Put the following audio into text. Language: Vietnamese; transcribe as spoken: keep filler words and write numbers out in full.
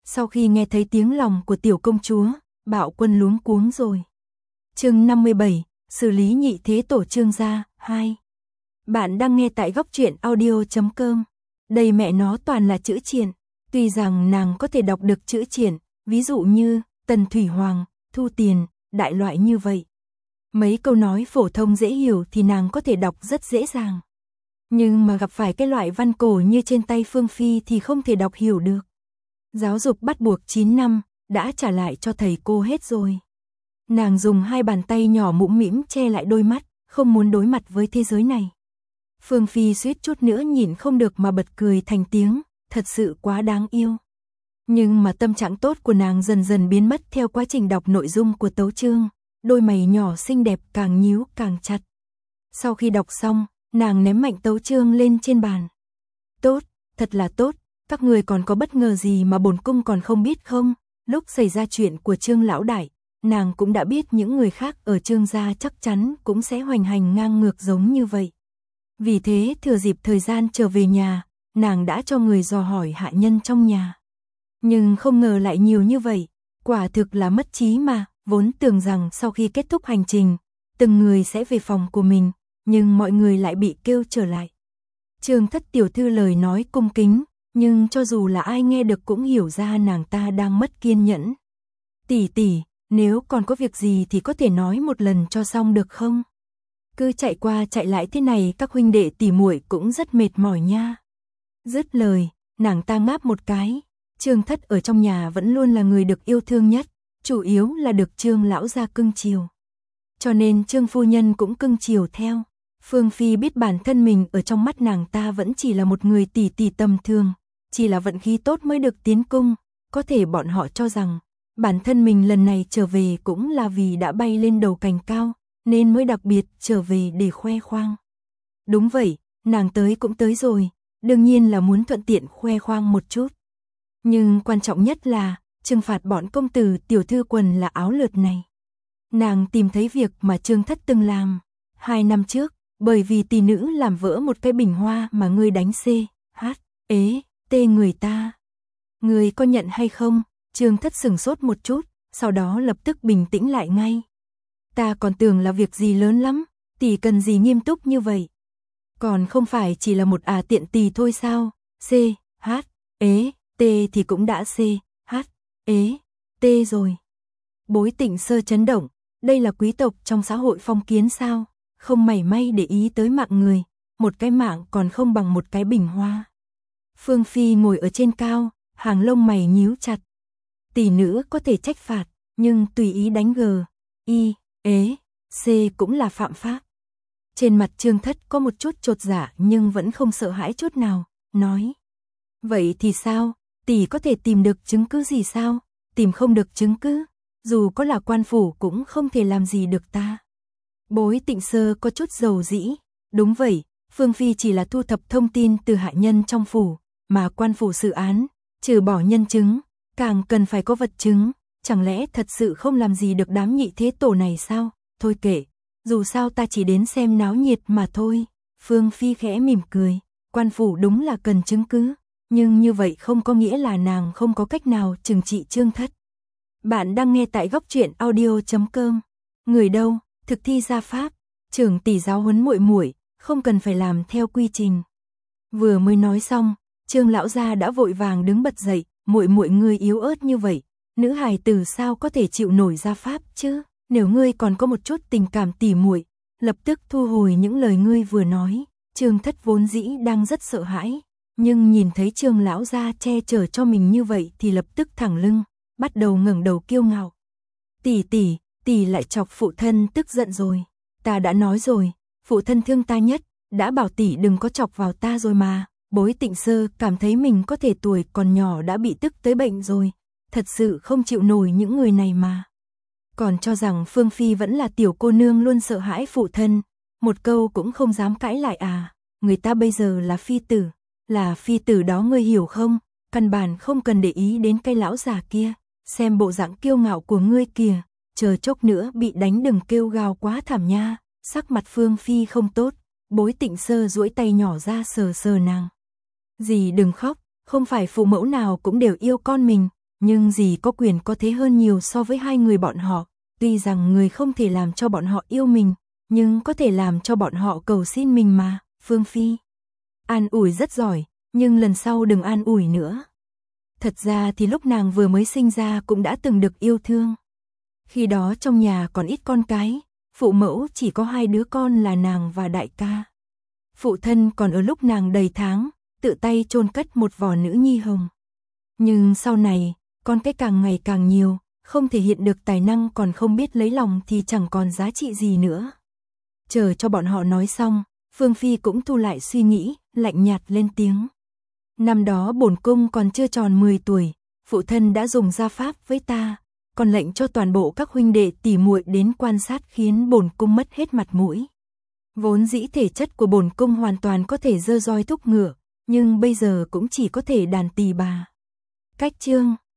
Sau khi nghe thấy tiếng lòng của tiểu công chúa, Bạo Quân luống cuống rồi. Chương năm mươi bảy, xử lý nhị thế tổ Trương gia, hai. Bạn đang nghe tại góc truyện audio chấm com. Đây mẹ nó toàn là chữ triện, tuy rằng nàng có thể đọc được chữ triện, ví dụ như Tần Thủy Hoàng, thu tiền, đại loại như vậy. Mấy câu nói phổ thông dễ hiểu thì nàng có thể đọc rất dễ dàng. Nhưng mà gặp phải cái loại văn cổ như trên tay Phương Phi thì không thể đọc hiểu được. Giáo dục bắt buộc chín năm, đã trả lại cho thầy cô hết rồi. Nàng dùng hai bàn tay nhỏ mũm mĩm che lại đôi mắt, không muốn đối mặt với thế giới này. Phương Phi suýt chút nữa nhịn không được mà bật cười thành tiếng, thật sự quá đáng yêu. Nhưng mà tâm trạng tốt của nàng dần dần biến mất theo quá trình đọc nội dung của tấu chương, đôi mày nhỏ xinh đẹp càng nhíu càng chặt. Sau khi đọc xong, nàng ném mạnh tấu chương lên trên bàn. Tốt, thật là tốt, các người còn có bất ngờ gì mà bổn cung còn không biết không? Lúc xảy ra chuyện của Trương lão đại, nàng cũng đã biết những người khác ở Trương gia chắc chắn cũng sẽ hoành hành ngang ngược giống như vậy. Vì thế thừa dịp thời gian trở về nhà, nàng đã cho người dò hỏi hạ nhân trong nhà. Nhưng không ngờ lại nhiều như vậy, quả thực là mất trí mà, vốn tưởng rằng sau khi kết thúc hành trình, từng người sẽ về phòng của mình, nhưng mọi người lại bị kêu trở lại. Trương thất tiểu thư lời nói cung kính, nhưng cho dù là ai nghe được cũng hiểu ra nàng ta đang mất kiên nhẫn. Tỷ tỷ, nếu còn có việc gì thì có thể nói một lần cho xong được không? Cứ chạy qua chạy lại thế này các huynh đệ tỷ muội cũng rất mệt mỏi nha. Dứt lời, nàng ta ngáp một cái. Trương thất ở trong nhà vẫn luôn là người được yêu thương nhất, chủ yếu là được Trương lão gia cưng chiều. Cho nên Trương phu nhân cũng cưng chiều theo. Phương Phi biết bản thân mình ở trong mắt nàng ta vẫn chỉ là một người tỷ tỷ tầm thường, chỉ là vận khí tốt mới được tiến cung, có thể bọn họ cho rằng bản thân mình lần này trở về cũng là vì đã bay lên đầu cành cao, nên mới đặc biệt trở về để khoe khoang. Đúng vậy, nàng tới cũng tới rồi, đương nhiên là muốn thuận tiện khoe khoang một chút. Nhưng quan trọng nhất là trừng phạt bọn công tử tiểu thư quần là áo lượt này. Nàng tìm thấy việc mà Trương thất từng làm hai năm trước, bởi vì tỷ nữ làm vỡ một cái bình hoa mà ngươi đánh C, H, ế, tê người ta. Ngươi có nhận hay không? Trương thất sửng sốt một chút, sau đó lập tức bình tĩnh lại ngay. Ta còn tưởng là việc gì lớn lắm, tỷ cần gì nghiêm túc như vậy? Còn không phải chỉ là một à tiện tỳ thôi sao? C, H, ế, tê thì cũng đã C, H, ế, tê rồi. Bối Tịnh Sơ chấn động, đây là quý tộc trong xã hội phong kiến sao? Không mảy may để ý tới mạng người, một cái mạng còn không bằng một cái bình hoa. Phương Phi ngồi ở trên cao, hàng lông mày nhíu chặt. Tỷ nữ có thể trách phạt, nhưng tùy ý đánh G, I, ế, C cũng là phạm pháp. Trên mặt Trương thất có một chút chột dạ nhưng vẫn không sợ hãi chút nào, nói. Vậy thì sao, tỷ có thể tìm được chứng cứ gì sao? Tìm không được chứng cứ, dù có là quan phủ cũng không thể làm gì được ta. Bối Tịnh Sơ có chút dầu dĩ, đúng vậy, Phương Phi chỉ là thu thập thông tin từ hạ nhân trong phủ, mà quan phủ xử án, trừ bỏ nhân chứng, càng cần phải có vật chứng, chẳng lẽ thật sự không làm gì được đám nhị thế tổ này sao? Thôi kệ, dù sao ta chỉ đến xem náo nhiệt mà thôi. Phương Phi khẽ mỉm cười, quan phủ đúng là cần chứng cứ, nhưng như vậy không có nghĩa là nàng không có cách nào trừng trị Trương thất. Bạn đang nghe tại góc truyện audio chấm com. Người đâu? Thực thi gia pháp, trưởng tỷ giáo huấn muội muội, không cần phải làm theo quy trình. Vừa mới nói xong, Trương lão gia đã vội vàng đứng bật dậy, muội muội ngươi yếu ớt như vậy, nữ hài tử sao có thể chịu nổi gia pháp chứ? Nếu ngươi còn có một chút tình cảm tỉ muội, lập tức thu hồi những lời ngươi vừa nói. Trương thất vốn dĩ đang rất sợ hãi, nhưng nhìn thấy Trương lão gia che chở cho mình như vậy thì lập tức thẳng lưng, bắt đầu ngẩng đầu kiêu ngạo. Tỷ tỷ, tỷ lại chọc phụ thân tức giận rồi. Ta đã nói rồi, phụ thân thương ta nhất, đã bảo tỷ đừng có chọc vào ta rồi mà. Bối Tịnh Sơ cảm thấy mình có thể tuổi còn nhỏ đã bị tức tới bệnh rồi, thật sự không chịu nổi những người này mà. Còn cho rằng Phương Phi vẫn là tiểu cô nương luôn sợ hãi phụ thân, một câu cũng không dám cãi lại à. Người ta bây giờ là phi tử, là phi tử đó ngươi hiểu không? Căn bản không cần để ý đến cái lão già kia, xem bộ dạng kiêu ngạo của ngươi kìa. Chờ chốc nữa bị đánh đừng kêu gào quá thảm nha. Sắc mặt Phương Phi không tốt, Bối Tịnh Sơ duỗi tay nhỏ ra sờ sờ nàng. Dì đừng khóc, không phải phụ mẫu nào cũng đều yêu con mình, nhưng dì có quyền có thế hơn nhiều so với hai người bọn họ, tuy rằng người không thể làm cho bọn họ yêu mình, nhưng có thể làm cho bọn họ cầu xin mình mà, Phương Phi. An ủi rất giỏi, nhưng lần sau đừng an ủi nữa. Thật ra thì lúc nàng vừa mới sinh ra cũng đã từng được yêu thương. Khi đó trong nhà còn ít con cái, phụ mẫu chỉ có hai đứa con là nàng và đại ca. Phụ thân còn ở lúc nàng đầy tháng, tự tay chôn cất một vỏ nữ nhi hồng. Nhưng sau này, con cái càng ngày càng nhiều, không thể hiện được tài năng còn không biết lấy lòng thì chẳng còn giá trị gì nữa. Chờ cho bọn họ nói xong, Phương Phi cũng thu lại suy nghĩ, lạnh nhạt lên tiếng. Năm đó bổn cung còn chưa tròn mười tuổi, phụ thân đã dùng gia pháp với ta, còn lệnh cho toàn bộ các huynh đệ tỉ muội đến quan sát khiến bổn cung mất hết mặt mũi. Vốn dĩ thể chất của bổn cung hoàn toàn có thể dơ roi thúc ngựa, nhưng bây giờ cũng chỉ có thể đàn tỳ bà. Cách chương